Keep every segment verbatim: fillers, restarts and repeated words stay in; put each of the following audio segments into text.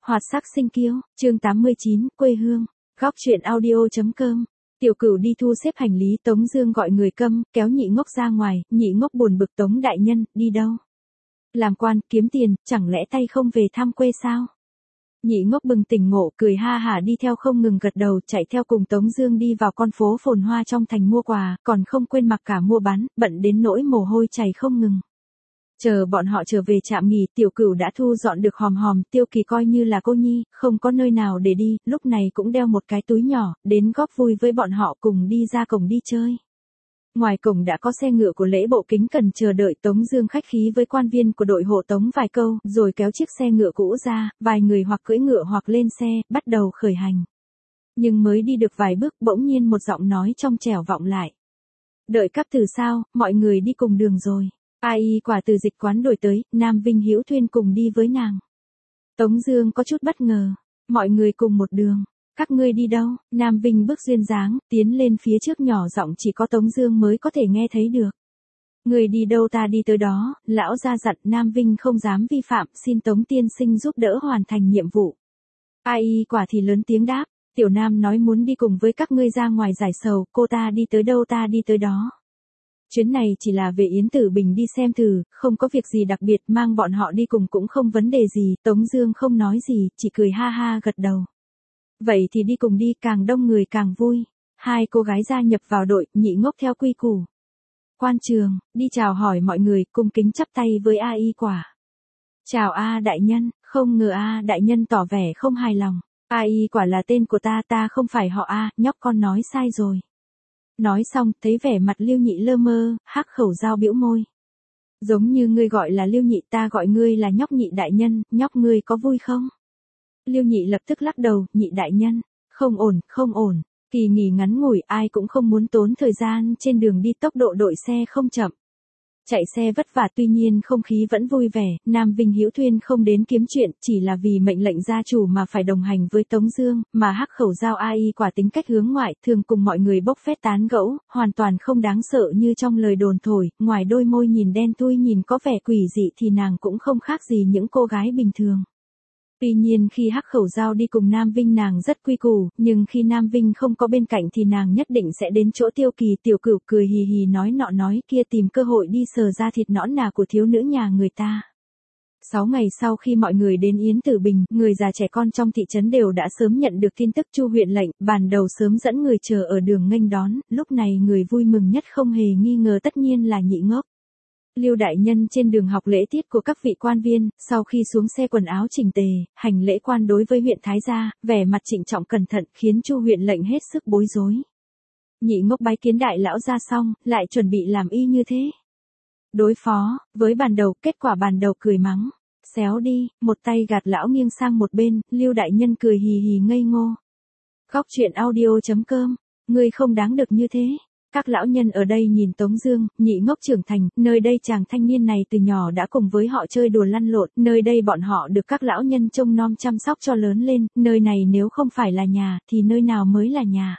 Hoạt sắc sinh kiêu, chương tám mươi chín, quê hương. Góc truyện audio.com. Tiểu Cửu đi thu xếp hành lý, Tống Dương gọi người câm, kéo Nhị Ngốc ra ngoài. Nhị Ngốc buồn bực: Tống đại nhân, đi đâu? Làm quan, kiếm tiền, chẳng lẽ tay không về thăm quê sao? Nhị Ngốc bừng tỉnh ngộ, cười ha hả đi theo, không ngừng gật đầu, chạy theo cùng Tống Dương đi vào con phố phồn hoa trong thành mua quà, còn không quên mặc cả mua bán, bận đến nỗi mồ hôi chảy không ngừng. Chờ bọn họ trở về trạm nghỉ, Tiểu Cửu đã thu dọn được hòm hòm, Tiêu Kỳ coi như là cô nhi, không có nơi nào để đi, lúc này cũng đeo một cái túi nhỏ, đến góp vui với bọn họ cùng đi ra cổng đi chơi. Ngoài cổng đã có xe ngựa của lễ bộ kính cần chờ đợi. Tống Dương khách khí với quan viên của đội hộ tống vài câu, rồi kéo chiếc xe ngựa cũ ra, vài người hoặc cưỡi ngựa hoặc lên xe, bắt đầu khởi hành. Nhưng mới đi được vài bước, bỗng nhiên một giọng nói trong trẻo vọng lại. Đợi cấp từ sao, mọi người đi cùng đường rồi. Ai y quả từ dịch quán đổi tới, Nam Vinh Hữu Thuyên cùng đi với nàng. Tống Dương có chút bất ngờ, mọi người cùng một đường. Các ngươi đi đâu? Nam Vinh bước duyên dáng, tiến lên phía trước nhỏ giọng chỉ có Tống Dương mới có thể nghe thấy được. Người đi đâu ta đi tới đó, lão gia dặn. Nam Vinh không dám vi phạm, xin Tống tiên sinh giúp đỡ hoàn thành nhiệm vụ. Ai y quả thì lớn tiếng đáp, Tiểu Nam nói muốn đi cùng với các ngươi ra ngoài giải sầu, cô ta đi tới đâu ta đi tới đó. Chuyến này chỉ là về Yến Tử Bình đi xem thử, không có việc gì đặc biệt, mang bọn họ đi cùng cũng không vấn đề gì. Tống Dương không nói gì, chỉ cười ha ha gật đầu. Vậy thì đi cùng đi, càng đông người càng vui. Hai cô gái gia nhập vào đội, Nhị Ngốc theo quy củ. Quan trường, đi chào hỏi mọi người, cung kính chắp tay với A Y quả. Chào A đại nhân. Không ngờ A đại nhân tỏ vẻ không hài lòng. A Y quả là tên của ta, ta không phải họ A, nhóc con nói sai rồi. Nói xong, thấy vẻ mặt Lưu Nhị lơ mơ, hắc khẩu dao bĩu môi. Giống như ngươi gọi là Lưu Nhị, ta gọi ngươi là nhóc Nhị đại nhân, nhóc ngươi có vui không? Lưu Nhị lập tức lắc đầu, Nhị đại nhân, không ổn, không ổn. Kỳ nghỉ ngắn ngủi, ai cũng không muốn tốn thời gian trên đường đi, tốc độ đội xe không chậm. Chạy xe vất vả, tuy nhiên không khí vẫn vui vẻ. Nam Vinh Hữu Thuyên không đến kiếm chuyện, chỉ là vì mệnh lệnh gia chủ mà phải đồng hành với Tống Dương, mà hắc khẩu dao A Y quả tính cách hướng ngoại, thường cùng mọi người bốc phét tán gẫu, hoàn toàn không đáng sợ như trong lời đồn thổi. Ngoài đôi môi nhìn đen thui nhìn có vẻ quỷ dị thì nàng cũng không khác gì những cô gái bình thường. Tuy nhiên khi hắc khẩu dao đi cùng Nam Vinh nàng rất quy củ, nhưng khi Nam Vinh không có bên cạnh thì nàng nhất định sẽ đến chỗ Tiêu Kỳ. Tiểu Cửu cười hì hì nói nọ nói kia, tìm cơ hội đi sờ ra thịt nõn nà của thiếu nữ nhà người ta. Sáu ngày sau khi mọi người đến Yến Tử Bình, người già trẻ con trong thị trấn đều đã sớm nhận được tin tức. Chu huyện lệnh, bàn đầu sớm dẫn người chờ ở đường nghênh đón, lúc này người vui mừng nhất không hề nghi ngờ tất nhiên là Nhị Ngốc. Lưu đại nhân trên đường học lễ tiết của các vị quan viên, sau khi xuống xe quần áo chỉnh tề, hành lễ quan đối với huyện thái gia, vẻ mặt trịnh trọng cẩn thận, khiến Chu huyện lệnh hết sức bối rối. Nhị Ngốc bái kiến đại lão ra xong, lại chuẩn bị làm y như thế. Đối phó với bàn đầu, kết quả bàn đầu cười mắng, xéo đi, một tay gạt lão nghiêng sang một bên. Lưu đại nhân cười hì hì ngây ngô. Góc truyện audio.com, ngươi không đáng được như thế. Các lão nhân ở đây nhìn Tống Dương, Nhị Ngốc trưởng thành, nơi đây chàng thanh niên này từ nhỏ đã cùng với họ chơi đùa lăn lộn, nơi đây bọn họ được các lão nhân trông nom chăm sóc cho lớn lên, nơi này nếu không phải là nhà, thì nơi nào mới là nhà.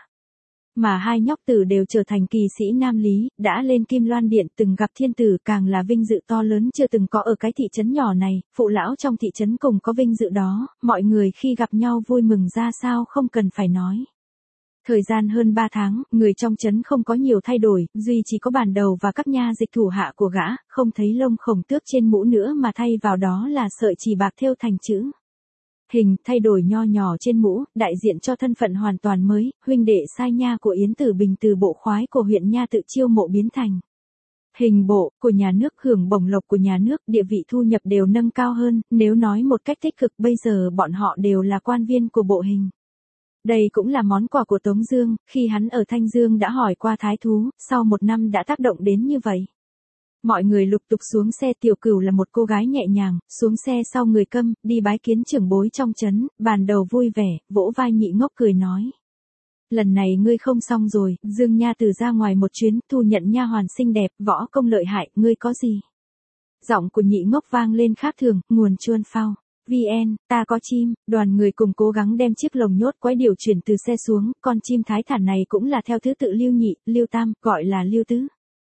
Mà hai nhóc tử đều trở thành kỳ sĩ nam lý, đã lên Kim Loan Điện, từng gặp thiên tử, càng là vinh dự to lớn chưa từng có ở cái thị trấn nhỏ này. Phụ lão trong thị trấn cùng có vinh dự đó, mọi người khi gặp nhau vui mừng ra sao không cần phải nói. Thời gian hơn ba tháng, người trong trấn không có nhiều thay đổi, duy chỉ có bàn đầu và các nha dịch thủ hạ của gã, không thấy lông khổng tước trên mũ nữa mà thay vào đó là sợi chỉ bạc thêu thành chữ hình. Thay đổi nho nhỏ trên mũ, đại diện cho thân phận hoàn toàn mới. Huynh đệ sai nha của Yến Tử Bình từ bộ khoái của huyện nha tự chiêu mộ biến thành hình bộ của nhà nước, hưởng bổng lộc của nhà nước, địa vị thu nhập đều nâng cao hơn. Nếu nói một cách tích cực, bây giờ bọn họ đều là quan viên của bộ hình. Đây cũng là món quà của Tống Dương, khi hắn ở Thanh Dương đã hỏi qua thái thú, sau một năm đã tác động đến như vậy. Mọi người lục tục xuống xe. Tiểu Cửu là một cô gái nhẹ nhàng, xuống xe sau người câm, đi bái kiến trưởng bối trong trấn. Bàn đầu vui vẻ, vỗ vai Nhị Ngốc cười nói. Lần này ngươi không xong rồi, Dương nha từ ra ngoài một chuyến, thu nhận nha hoàn xinh đẹp, võ công lợi hại, ngươi có gì? Giọng của Nhị Ngốc vang lên khác thường, nguồn chuôn phao. vê en, ta có chim. Đoàn người cùng cố gắng đem chiếc lồng nhốt quái điều chuyển từ xe xuống, con chim thái thản này cũng là theo thứ tự Lưu Nhị, Lưu Tam, gọi là Lưu Tứ.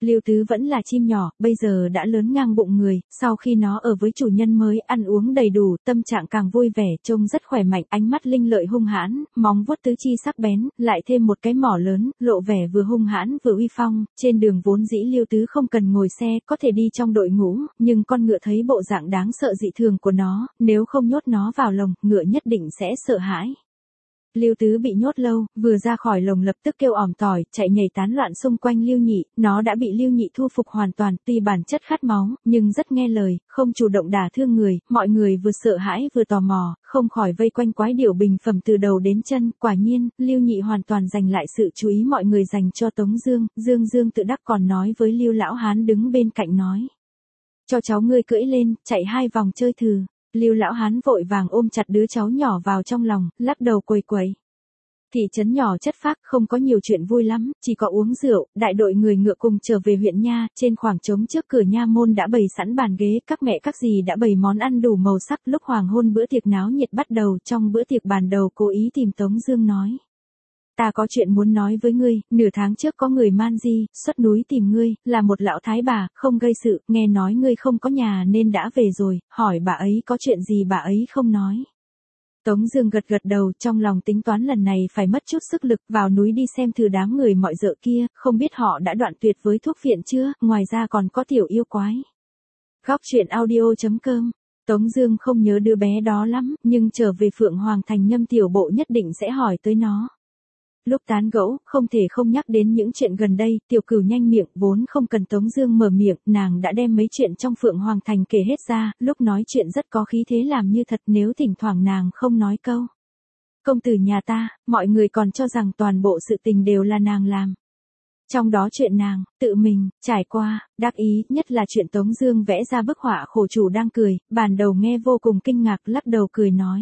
Lưu Tứ vẫn là chim nhỏ, bây giờ đã lớn ngang bụng người, sau khi nó ở với chủ nhân mới ăn uống đầy đủ, tâm trạng càng vui vẻ, trông rất khỏe mạnh, ánh mắt linh lợi hung hãn, móng vuốt tứ chi sắc bén, lại thêm một cái mỏ lớn, lộ vẻ vừa hung hãn vừa uy phong, trên đường vốn dĩ Lưu Tứ không cần ngồi xe, có thể đi trong đội ngũ, nhưng con ngựa thấy bộ dạng đáng sợ dị thường của nó, nếu không nhốt nó vào lồng, ngựa nhất định sẽ sợ hãi. Lưu Tứ bị nhốt lâu, vừa ra khỏi lồng lập tức kêu ỏm tỏi, chạy nhảy tán loạn xung quanh Lưu Nhị, nó đã bị Lưu Nhị thu phục hoàn toàn, tuy bản chất khát máu, nhưng rất nghe lời, không chủ động đả thương người, mọi người vừa sợ hãi vừa tò mò, không khỏi vây quanh quái điểu bình phẩm từ đầu đến chân, quả nhiên, Lưu Nhị hoàn toàn giành lại sự chú ý mọi người dành cho Tống Dương, Dương Dương tự đắc còn nói với Lưu Lão Hán đứng bên cạnh nói: cho cháu ngươi cưỡi lên, chạy hai vòng chơi thử. Lưu Lão Hán vội vàng ôm chặt đứa cháu nhỏ vào trong lòng, lắc đầu quầy quầy. Thị trấn nhỏ chất phác, không có nhiều chuyện vui lắm, chỉ có uống rượu, đại đội người ngựa cùng trở về huyện nha, trên khoảng trống trước cửa nha môn đã bày sẵn bàn ghế, các mẹ các dì đã bày món ăn đủ màu sắc, lúc hoàng hôn bữa tiệc náo nhiệt bắt đầu, trong bữa tiệc bàn đầu cố ý tìm Tống Dương nói: ta có chuyện muốn nói với ngươi, nửa tháng trước có người man di, xuất núi tìm ngươi, là một lão thái bà, không gây sự, nghe nói ngươi không có nhà nên đã về rồi, hỏi bà ấy có chuyện gì bà ấy không nói. Tống Dương gật gật đầu, trong lòng tính toán lần này phải mất chút sức lực, vào núi đi xem thử đám người mọi dợ kia, không biết họ đã đoạn tuyệt với thuốc viện chưa, ngoài ra còn có tiểu yêu quái. Góc truyện audio chấm com. Tống Dương không nhớ đứa bé đó lắm, nhưng trở về Phượng Hoàng Thành Nhâm tiểu bộ nhất định sẽ hỏi tới nó. Lúc tán gẫu, không thể không nhắc đến những chuyện gần đây, Tiểu Cửu nhanh miệng, vốn không cần Tống Dương mở miệng, nàng đã đem mấy chuyện trong Phượng Hoàng Thành kể hết ra, lúc nói chuyện rất có khí thế làm như thật, nếu thỉnh thoảng nàng không nói câu công tử nhà ta, mọi người còn cho rằng toàn bộ sự tình đều là nàng làm. Trong đó chuyện nàng, tự mình, trải qua, đắc ý, nhất là chuyện Tống Dương vẽ ra bức họa khổ chủ đang cười, bàn đầu nghe vô cùng kinh ngạc, lắc đầu cười nói: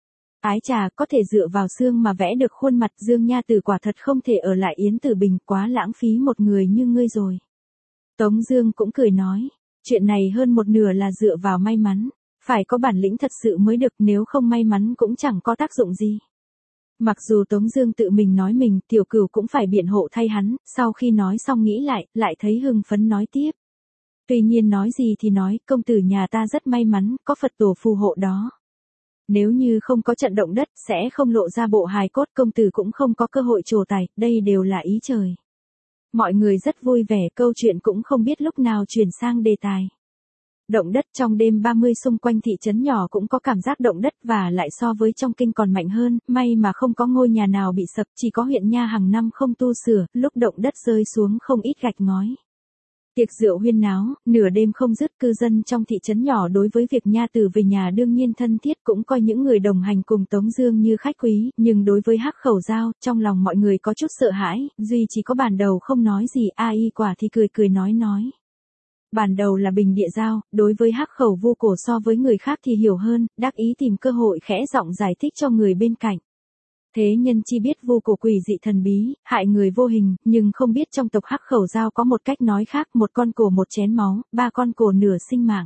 ái trà, có thể dựa vào xương mà vẽ được khuôn mặt, Dương nha tử quả thật không thể ở lại Yến Tử Bình, quá lãng phí một người như ngươi rồi. Tống Dương cũng cười nói: chuyện này hơn một nửa là dựa vào may mắn, phải có bản lĩnh thật sự mới được, nếu không may mắn cũng chẳng có tác dụng gì. Mặc dù Tống Dương tự mình nói mình, Tiểu Cửu cũng phải biện hộ thay hắn, sau khi nói xong nghĩ lại, lại thấy hưng phấn nói tiếp: tuy nhiên nói gì thì nói, công tử nhà ta rất may mắn, có Phật tổ phù hộ đó. Nếu như không có trận động đất, sẽ không lộ ra bộ hài cốt, công tử cũng không có cơ hội trổ tài, đây đều là ý trời. Mọi người rất vui vẻ, câu chuyện cũng không biết lúc nào chuyển sang đề tài. Động đất trong đêm ba mươi xung quanh thị trấn nhỏ cũng có cảm giác động đất, và lại so với trong kinh còn mạnh hơn, may mà không có ngôi nhà nào bị sập, chỉ có huyện nha hàng năm không tu sửa, lúc động đất rơi xuống không ít gạch ngói. Tiệc rượu huyên náo, nửa đêm không dứt, cư dân trong thị trấn nhỏ đối với việc nha tử về nhà đương nhiên thân thiết, cũng coi những người đồng hành cùng Tống Dương như khách quý, nhưng đối với Hắc Khẩu Giao, trong lòng mọi người có chút sợ hãi, duy chỉ có Bản Đầu không nói gì, A Y Quả thì cười cười nói nói. Bản Đầu là bình địa giao, đối với Hắc Khẩu Vu Cổ so với người khác thì hiểu hơn, đắc ý tìm cơ hội khẽ giọng giải thích cho người bên cạnh. Thế nhân chi biết Vu Cổ quỷ dị thần bí, hại người vô hình, nhưng không biết trong tộc Hắc Khẩu Giao có một cách nói khác, một con cổ một chén máu, ba con cổ nửa sinh mạng.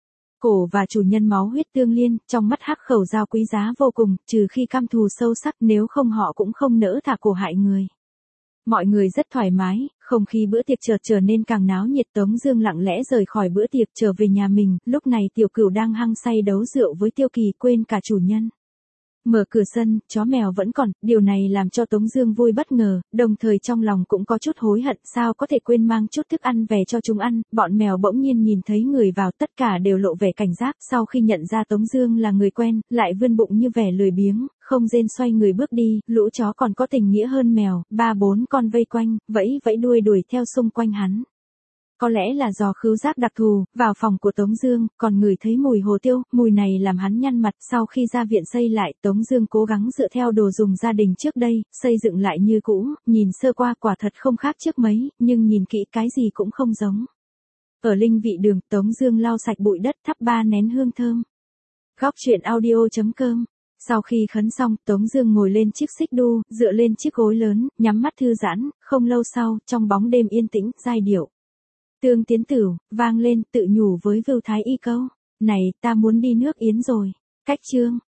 Cổ và chủ nhân máu huyết tương liên, trong mắt Hắc Khẩu Giao quý giá vô cùng, trừ khi căm thù sâu sắc, nếu không họ cũng không nỡ thả cổ hại người. Mọi người rất thoải mái, không khí bữa tiệc chợt trở nên càng náo nhiệt. Tống Dương lặng lẽ rời khỏi bữa tiệc trở về nhà mình, lúc này Tiểu Cửu đang hăng say đấu rượu với Tiêu Kỳ, quên cả chủ nhân. Mở cửa sân, chó mèo vẫn còn, điều này làm cho Tống Dương vui bất ngờ, đồng thời trong lòng cũng có chút hối hận, sao có thể quên mang chút thức ăn về cho chúng ăn. Bọn mèo bỗng nhiên nhìn thấy người vào, tất cả đều lộ vẻ cảnh giác, sau khi nhận ra Tống Dương là người quen, lại vươn bụng như vẻ lười biếng, không rên xoay người bước đi. Lũ chó còn có tình nghĩa hơn mèo, ba bốn con vây quanh, vẫy vẫy đuôi đuổi theo xung quanh hắn. Có lẽ là do khứu giác đặc thù, vào phòng của Tống Dương, còn ngửi thấy mùi hồ tiêu, mùi này làm hắn nhăn mặt. Sau khi ra viện xây lại, Tống Dương cố gắng dựa theo đồ dùng gia đình trước đây, xây dựng lại như cũ, nhìn sơ qua quả thật không khác trước mấy, nhưng nhìn kỹ cái gì cũng không giống. Ở linh vị đường, Tống Dương lau sạch bụi đất, thắp ba nén hương thơm. Góc truyện audio chấm com. Sau khi khấn xong, Tống Dương ngồi lên chiếc xích đu, dựa lên chiếc gối lớn, nhắm mắt thư giãn. Không lâu sau, trong bóng đêm yên tĩnh, giai điệu Tương Tiến Tửu vang lên, tự nhủ với Vưu Thái Y câu: này, ta muốn đi nước Yến rồi. Cách chương